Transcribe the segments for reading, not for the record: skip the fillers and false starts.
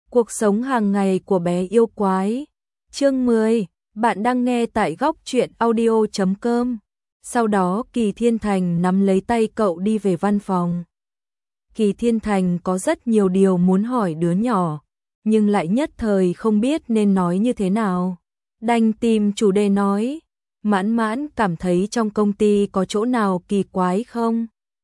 Cuộc sống hàng ngày của bé yêu quái. Chương 10, bạn đang nghe tại góc truyện audio.com. Sau đó Kỳ Thiên Thành nắm lấy tay cậu đi về văn phòng. Kỳ Thiên Thành có rất nhiều điều muốn hỏi đứa nhỏ, nhưng lại nhất thời không biết nên nói như thế nào. Đành tìm chủ đề nói, Mãn Mãn cảm thấy trong công ty có chỗ nào kỳ quái không?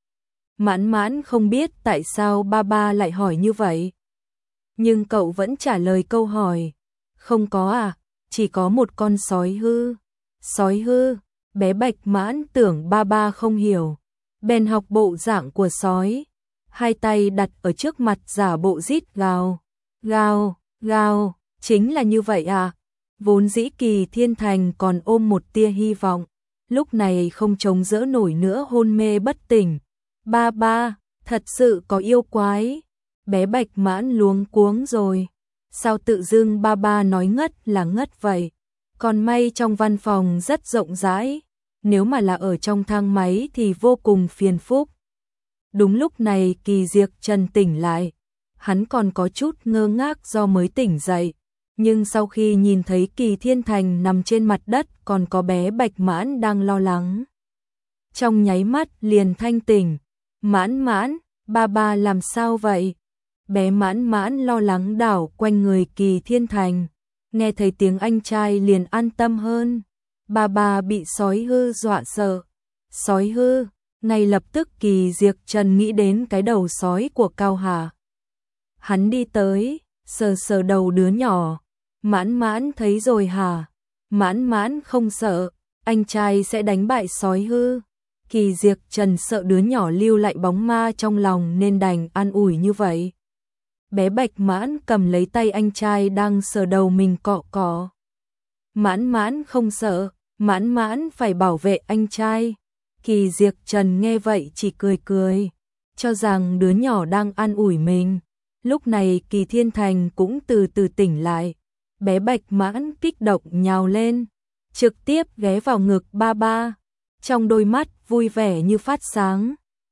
Mãn Mãn không biết tại sao ba lại hỏi như vậy. Nhưng cậu vẫn trả lời câu hỏi, không có à, chỉ có một con sói hư. Sói hư, bé Bạch Mãn tưởng ba không hiểu, bèn học bộ dạng của sói, hai tay đặt ở trước mặt giả bộ rít gào, gào, gào, chính là như vậy à? Vốn dĩ Kỳ Thiên Thành còn ôm một tia hy vọng, lúc này không chống đỡ nổi nữa hôn mê bất tỉnh. Ba, thật sự có yêu quái. Bé Bạch Mãn luống cuống rồi. Sao tự dưng ba nói ngất là ngất vậy? Còn may trong văn phòng rất rộng rãi, nếu mà là ở trong thang máy thì vô cùng phiền phức. Đúng lúc này Kỳ Diệc Trần tỉnh lại, hắn còn có chút ngơ ngác do mới tỉnh dậy, nhưng sau khi nhìn thấy Kỳ Thiên Thành nằm trên mặt đất còn có bé Bạch Mãn đang lo lắng, trong nháy mắt liền thanh tỉnh. Mãn Mãn, ba làm sao vậy? Bé Mãn Mãn lo lắng đảo quanh người Kỳ Thiên Thành, nghe thấy tiếng anh trai liền an tâm hơn. Ba bị sói hư dọa sợ. Sói hư, ngay lập tức Kỳ Diệc Trần nghĩ đến cái đầu sói của Cao Hà. Hắn đi tới, sờ đầu đứa nhỏ. Mãn Mãn thấy rồi hả? Mãn Mãn không sợ, anh trai sẽ đánh bại sói hư. Kỳ Diệc Trần sợ đứa nhỏ lưu lại bóng ma trong lòng nên đành an ủi như vậy. Bé Bạch Mãn cầm lấy tay anh trai đang sờ đầu mình cọ cọ. Mãn Mãn không sợ, Mãn Mãn phải bảo vệ anh trai. Kỳ Diệc Trần nghe vậy chỉ cười, cho rằng đứa nhỏ đang an ủi mình. Lúc này Kỳ Thiên Thành cũng từ từ tỉnh lại. Bé Bạch Mãn kích động nhào lên, trực tiếp ghé vào ngực ba. Trong đôi mắt vui vẻ như phát sáng.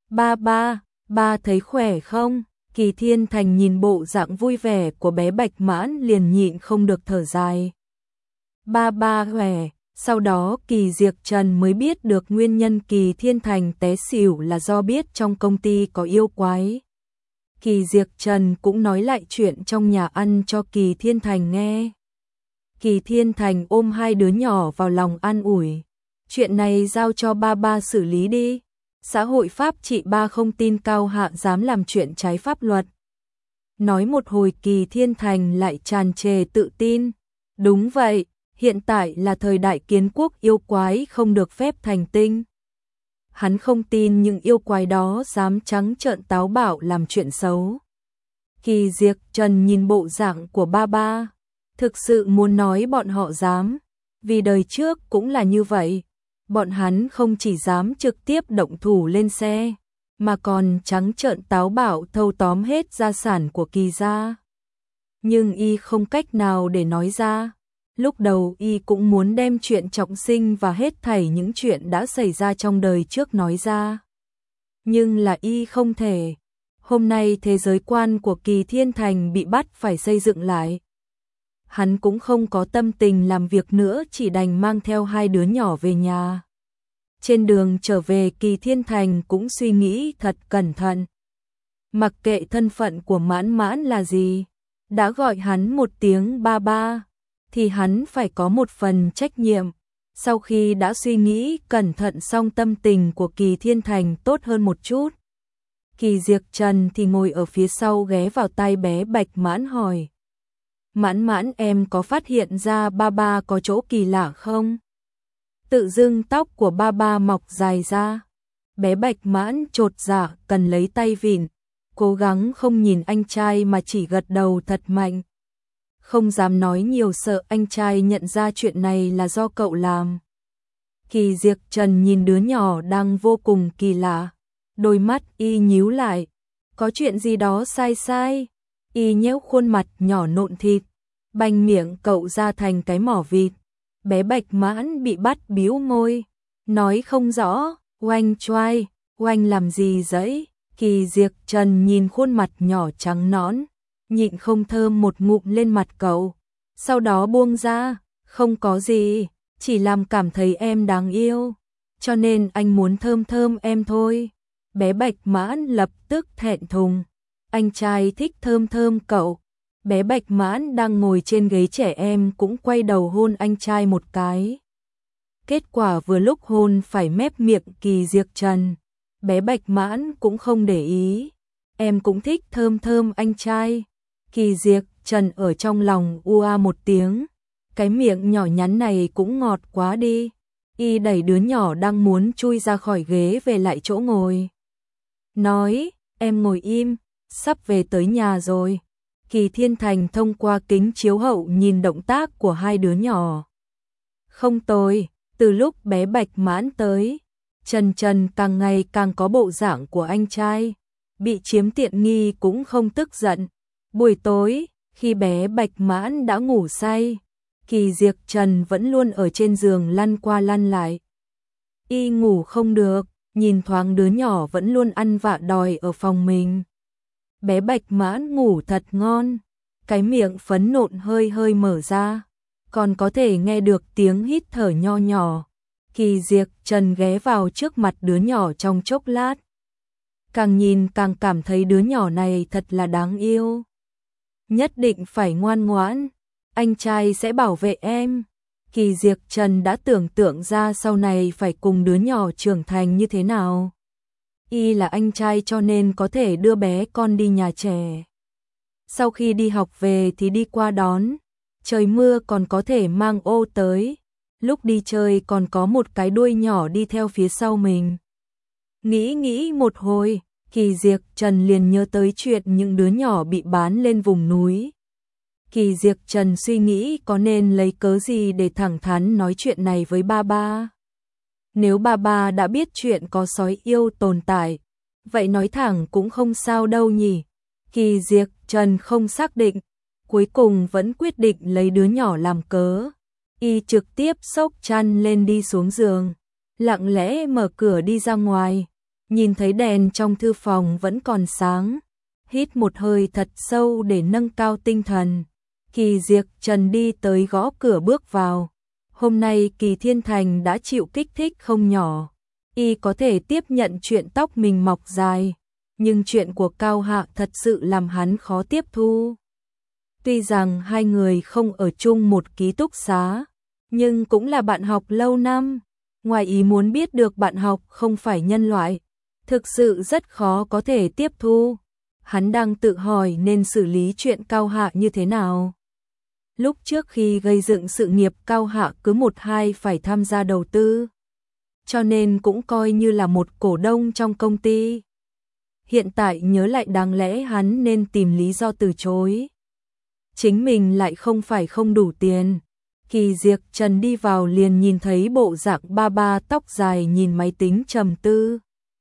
Ba thấy khỏe không? Kỳ Thiên Thành nhìn bộ dạng vui vẻ của bé Bạch Mãn liền nhịn không được thở dài. Ba khỏe. Sau đó Kỳ Diệc Trần mới biết được nguyên nhân Kỳ Thiên Thành té xỉu là do biết trong công ty có yêu quái. Kỳ Diệc Trần cũng nói lại chuyện trong nhà ăn cho Kỳ Thiên Thành nghe. Kỳ Thiên Thành ôm hai đứa nhỏ vào lòng an ủi. Chuyện này giao cho ba xử lý đi. Xã hội pháp trị ba không tin Cao Hạ dám làm chuyện trái pháp luật. Nói một hồi Kỳ Thiên Thành lại tràn trề tự tin. Đúng vậy, hiện tại là thời đại kiến quốc, yêu quái không được phép thành tinh. Hắn không tin những yêu quái đó dám trắng trợn táo bạo làm chuyện xấu. Kỳ Diệc Trần nhìn bộ dạng của ba, thực sự muốn nói bọn họ dám, vì đời trước cũng là như vậy. Bọn hắn không chỉ dám trực tiếp động thủ lên xe, mà còn trắng trợn táo bạo thâu tóm hết gia sản của Kỳ gia. Nhưng y không cách nào để nói ra. Lúc đầu y cũng muốn đem chuyện trọng sinh và hết thảy những chuyện đã xảy ra trong đời trước nói ra. Nhưng là y không thể. Hôm nay thế giới quan của Kỳ Thiên Thành bị bắt phải xây dựng lại. Hắn cũng không có tâm tình làm việc nữa, chỉ đành mang theo hai đứa nhỏ về nhà. Trên đường trở về Kỳ Thiên Thành cũng suy nghĩ thật cẩn thận. Mặc kệ thân phận của Mãn Mãn là gì, đã gọi hắn một tiếng ba, thì hắn phải có một phần trách nhiệm. Sau khi đã suy nghĩ cẩn thận xong, tâm tình của Kỳ Thiên Thành tốt hơn một chút. Kỳ Diệc Trần thì ngồi ở phía sau ghé vào tai bé Bạch Mãn hỏi. Mãn Mãn, em có phát hiện ra ba có chỗ kỳ lạ không? Tự dưng tóc của ba mọc dài ra. Bé Bạch Mãn chột dạ cần lấy tay vịn, cố gắng không nhìn anh trai mà chỉ gật đầu thật mạnh. Không dám nói nhiều, sợ anh trai nhận ra chuyện này là do cậu làm. Kỳ Diệc Trần nhìn đứa nhỏ đang vô cùng kỳ lạ, đôi mắt y nhíu lại. Có chuyện gì đó sai. Y nhéo khuôn mặt nhỏ nộn thịt, banh miệng cậu ra thành cái mỏ vịt. Bé Bạch Mãn bị bắt bĩu môi, nói không rõ. Oanh choai, oanh làm gì dẫy? Kỳ Diệc Trần nhìn khuôn mặt nhỏ trắng nõn, nhịn không thơm một ngụm lên mặt cậu, sau đó buông ra, không có gì, chỉ làm cảm thấy em đáng yêu, cho nên anh muốn thơm thơm em thôi. Bé Bạch Mãn lập tức thẹn thùng, anh trai thích thơm thơm cậu. Bé Bạch Mãn đang ngồi trên ghế trẻ em cũng quay đầu hôn anh trai một cái. Kết quả vừa lúc hôn phải mép miệng Kỳ Diệc Trần, bé Bạch Mãn cũng không để ý. Em cũng thích thơm thơm anh trai. Kỳ Diệc Trần ở trong lòng ua một tiếng, cái miệng nhỏ nhắn này cũng ngọt quá đi. Y đẩy đứa nhỏ đang muốn chui ra khỏi ghế về lại chỗ ngồi. Nói, em ngồi im, sắp về tới nhà rồi. Kỳ Thiên Thành thông qua kính chiếu hậu nhìn động tác của hai đứa nhỏ. Không tồi, từ lúc bé Bạch Mãn tới, Trần Trần càng ngày càng có bộ dạng của anh trai, bị chiếm tiện nghi cũng không tức giận. Buổi tối, khi bé Bạch Mãn đã ngủ say, Kỳ Diệc Trần vẫn luôn ở trên giường lăn qua lăn lại. Y ngủ không được, nhìn thoáng đứa nhỏ vẫn luôn ăn vạ đòi ở phòng mình. Bé Bạch Mãn ngủ thật ngon, cái miệng phấn nộn hơi hơi mở ra, còn có thể nghe được tiếng hít thở nho nhỏ. Kỳ Diệc Trần ghé vào trước mặt đứa nhỏ trong chốc lát. Càng nhìn càng cảm thấy đứa nhỏ này thật là đáng yêu. Nhất định phải ngoan ngoãn, anh trai sẽ bảo vệ em. Kỳ Diệc Trần đã tưởng tượng ra sau này phải cùng đứa nhỏ trưởng thành như thế nào. Y là anh trai cho nên có thể đưa bé con đi nhà trẻ. Sau khi đi học về thì đi qua đón, trời mưa còn có thể mang ô tới, lúc đi chơi còn có một cái đuôi nhỏ đi theo phía sau mình. Nghĩ một hồi, Kỳ Diệc Trần liền nhớ tới chuyện những đứa nhỏ bị bán lên vùng núi. Kỳ Diệc Trần suy nghĩ có nên lấy cớ gì để thẳng thắn nói chuyện này với ba ba. Nếu ba ba đã biết chuyện có sói yêu tồn tại, vậy nói thẳng cũng không sao đâu nhỉ. Kỳ Diệc Trần không xác định, cuối cùng vẫn quyết định lấy đứa nhỏ làm cớ. Y trực tiếp xốc chăn lên đi xuống giường, lặng lẽ mở cửa đi ra ngoài, nhìn thấy đèn trong thư phòng vẫn còn sáng, hít một hơi thật sâu để nâng cao tinh thần. Kỳ Diệc Trần đi tới gõ cửa bước vào. Hôm nay Kỳ Thiên Thành đã chịu kích thích không nhỏ. Y có thể tiếp nhận chuyện tóc mình mọc dài, nhưng chuyện của Cao Hạ thật sự làm hắn khó tiếp thu. Tuy rằng hai người không ở chung một ký túc xá, nhưng cũng là bạn học lâu năm. Ngoài ý muốn biết được bạn học không phải nhân loại, thực sự rất khó có thể tiếp thu. Hắn đang tự hỏi nên xử lý chuyện Cao Hạ như thế nào. Lúc trước khi gây dựng sự nghiệp Cao Hạ cứ một hai phải tham gia đầu tư, cho nên cũng coi như là một cổ đông trong công ty. Hiện tại nhớ lại đáng lẽ hắn nên tìm lý do từ chối. Chính mình lại không phải không đủ tiền. Kỳ Diệc Trần đi vào liền nhìn thấy bộ dạng ba ba tóc dài nhìn máy tính trầm tư.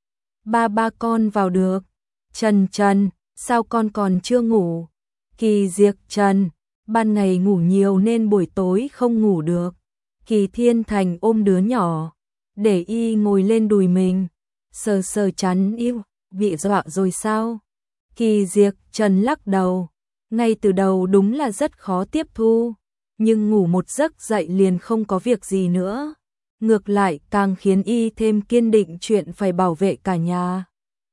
Ba ba con vào được. Trần Trần, sao con còn chưa ngủ? Kỳ Diệc Trần, ban ngày ngủ nhiều nên buổi tối không ngủ được. Kỳ Thiên Thành ôm đứa nhỏ, để Y ngồi lên đùi mình, sờ sờ chắn yêu, bị dọa rồi sao? Kỳ Diệc Trần lắc đầu, ngay từ đầu đúng là rất khó tiếp thu, nhưng ngủ một giấc dậy liền không có việc gì nữa. Ngược lại càng khiến Y thêm kiên định chuyện phải bảo vệ cả nhà.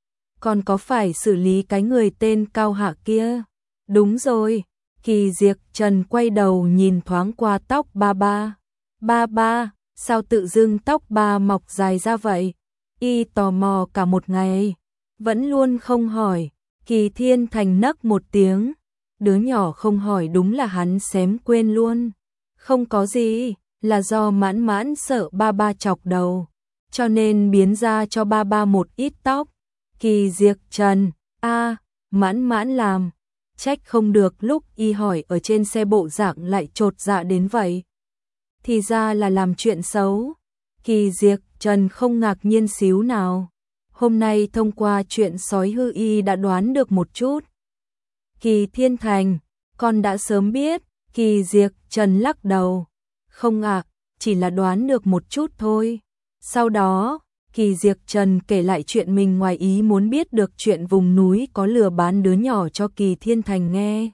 Còn có phải xử lý cái người tên Cao Hạ kia? Đúng rồi. Kỳ Diệc Trần quay đầu nhìn thoáng qua tóc ba ba. Ba ba, sao tự dưng tóc ba mọc dài ra vậy? Y tò mò cả một ngày, vẫn luôn không hỏi. Kỳ Thiên Thành nấc một tiếng, đứa nhỏ không hỏi đúng là hắn xém quên luôn. Không có gì, là do Mãn Mãn sợ ba ba chọc đầu, cho nên biến ra cho ba ba một ít tóc. Kỳ Diệc Trần, Mãn Mãn làm. Trách không được lúc Y hỏi ở trên xe bộ dạng lại chột dạ đến vậy. Thì ra là làm chuyện xấu. Kỳ Diệc Trần không ngạc nhiên xíu nào. Hôm nay thông qua chuyện sói hư Y đã đoán được một chút. Kỳ Thiên Thành, con đã sớm biết. Kỳ Diệc Trần lắc đầu. Không chỉ là đoán được một chút thôi. Sau đó, Kỳ Diệp Trần kể lại chuyện mình ngoài ý muốn biết được chuyện vùng núi có lừa bán đứa nhỏ cho Kỳ Thiên Thành nghe.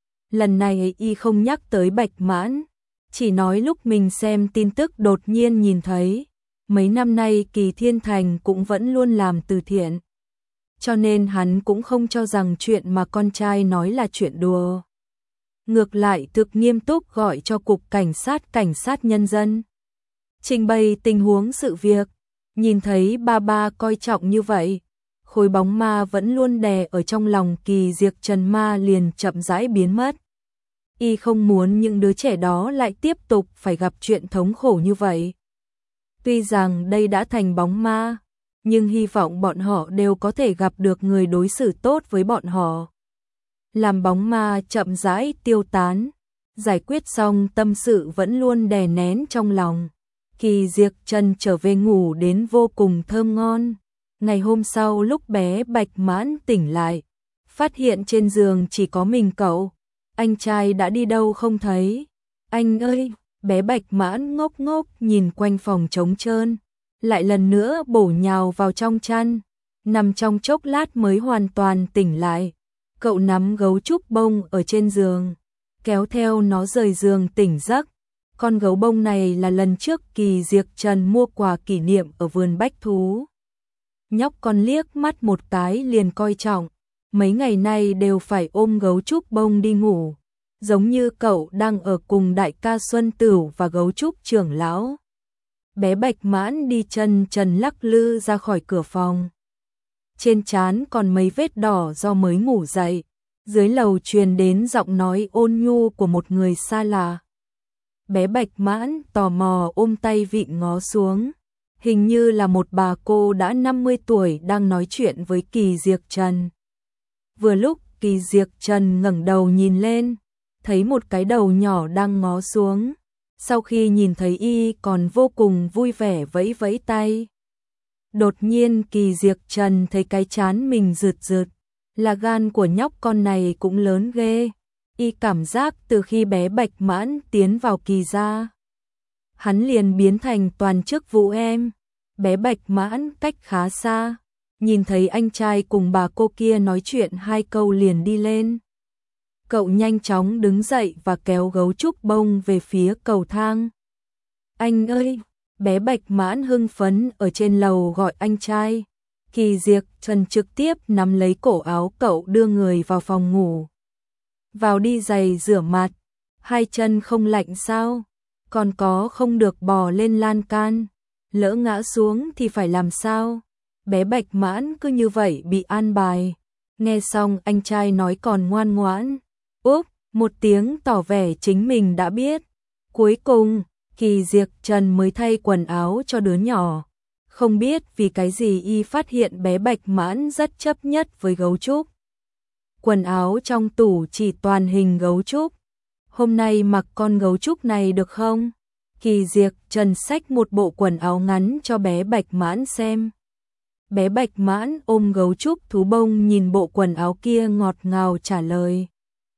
Lần này y không nhắc tới Bạch Mãn, chỉ nói lúc mình xem tin tức đột nhiên nhìn thấy. Mấy năm nay Kỳ Thiên Thành cũng vẫn luôn làm từ thiện, cho nên hắn cũng không cho rằng chuyện mà con trai nói là chuyện đùa. Ngược lại thực nghiêm túc gọi cho cục cảnh sát nhân dân, trình bày tình huống sự việc. Nhìn thấy ba coi trọng như vậy, khối bóng ma vẫn luôn đè ở trong lòng Kỳ Diệp Trần ma liền chậm rãi biến mất. Y không muốn những đứa trẻ đó lại tiếp tục phải gặp chuyện thống khổ như vậy. Tuy rằng đây đã thành bóng ma, nhưng hy vọng bọn họ đều có thể gặp được người đối xử tốt với bọn họ. Làm bóng ma chậm rãi tiêu tán, giải quyết xong tâm sự vẫn luôn đè nén trong lòng. Kỳ Diệp Trần trở về ngủ đến vô cùng thơm ngon. Ngày hôm sau lúc bé Bạch Mãn tỉnh lại, phát hiện trên giường chỉ có mình cậu. Anh trai đã đi đâu không thấy. Anh ơi, bé Bạch Mãn ngốc ngốc nhìn quanh phòng trống trơn, lại lần nữa bổ nhào vào trong chăn, nằm trong chốc lát mới hoàn toàn tỉnh lại. Cậu nắm gấu trúc bông ở trên giường, kéo theo nó rời giường tỉnh giấc. Con gấu bông này là lần trước Kỳ Diệp Trần mua quà kỷ niệm ở vườn bách thú. Nhóc con liếc mắt một cái liền coi trọng, mấy ngày nay đều phải ôm gấu trúc bông đi ngủ, giống như cậu đang ở cùng đại ca Xuân Tửu và gấu trúc trưởng lão. Bé Bạch Mãn đi chân trần lắc lư ra khỏi cửa phòng. Trên trán còn mấy vết đỏ do mới ngủ dậy, dưới lầu truyền đến giọng nói ôn nhu của một người xa lạ. Bé Bạch Mãn tò mò ôm tay vịn ngó xuống, hình như là một bà cô đã 50 tuổi đang nói chuyện với Kỳ Diệp Trần. Vừa lúc Kỳ Diệp Trần ngẩng đầu nhìn lên, thấy một cái đầu nhỏ đang ngó xuống. Sau khi nhìn thấy y còn vô cùng vui vẻ vẫy vẫy tay. Đột nhiên Kỳ Diệp Trần thấy cái trán mình rượt rượt, là gan của nhóc con này cũng lớn ghê. Y cảm giác từ khi bé Bạch Mãn tiến vào Kỳ gia, hắn liền biến thành toàn chức vụ em. Bé Bạch Mãn cách khá xa, nhìn thấy anh trai cùng bà cô kia nói chuyện hai câu liền đi lên. Cậu nhanh chóng đứng dậy và kéo gấu trúc bông về phía cầu thang. Anh ơi! Bé Bạch Mãn hưng phấn ở trên lầu gọi anh trai. Kỳ Diệp Trần trực tiếp nắm lấy cổ áo cậu đưa người vào phòng ngủ. Vào đi giày rửa mặt, hai chân không lạnh sao? Còn có không được bò lên lan can, lỡ ngã xuống thì phải làm sao? Bé Bạch Mãn cứ như vậy bị an bài. Nghe xong anh trai nói còn ngoan ngoãn. Úp, một tiếng tỏ vẻ chính mình đã biết. Cuối cùng, Kỳ Diệp Trần mới thay quần áo cho đứa nhỏ. Không biết vì cái gì y phát hiện bé Bạch Mãn rất chấp nhất với gấu trúc. Quần áo trong tủ chỉ toàn hình gấu trúc. Hôm nay mặc con gấu trúc này được không? Kỳ Diệp Trần xách một bộ quần áo ngắn cho bé Bạch Mãn xem. Bé Bạch Mãn ôm gấu trúc thú bông nhìn bộ quần áo kia ngọt ngào trả lời.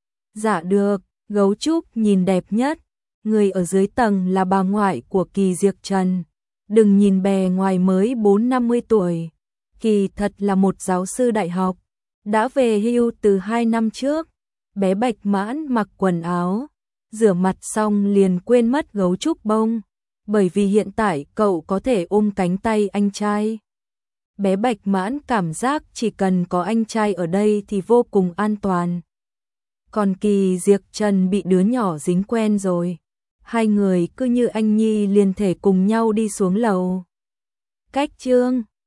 Dạ được, gấu trúc nhìn đẹp nhất. Người ở dưới tầng là bà ngoại của Kỳ Diệp Trần. Đừng nhìn bề ngoài mới 40-50 tuổi. Kỳ thật là một giáo sư đại học. Đã về hưu từ 2 năm trước. Bé Bạch Mãn mặc quần áo, rửa mặt xong liền quên mất gấu trúc bông. Bởi vì hiện tại cậu có thể ôm cánh tay anh trai. Bé Bạch Mãn cảm giác chỉ cần có anh trai ở đây thì vô cùng an toàn. Còn Kỳ Diệp Trần bị đứa nhỏ dính quen rồi. Hai người cứ như anh nhi liền thể cùng nhau đi xuống lầu. Cách chương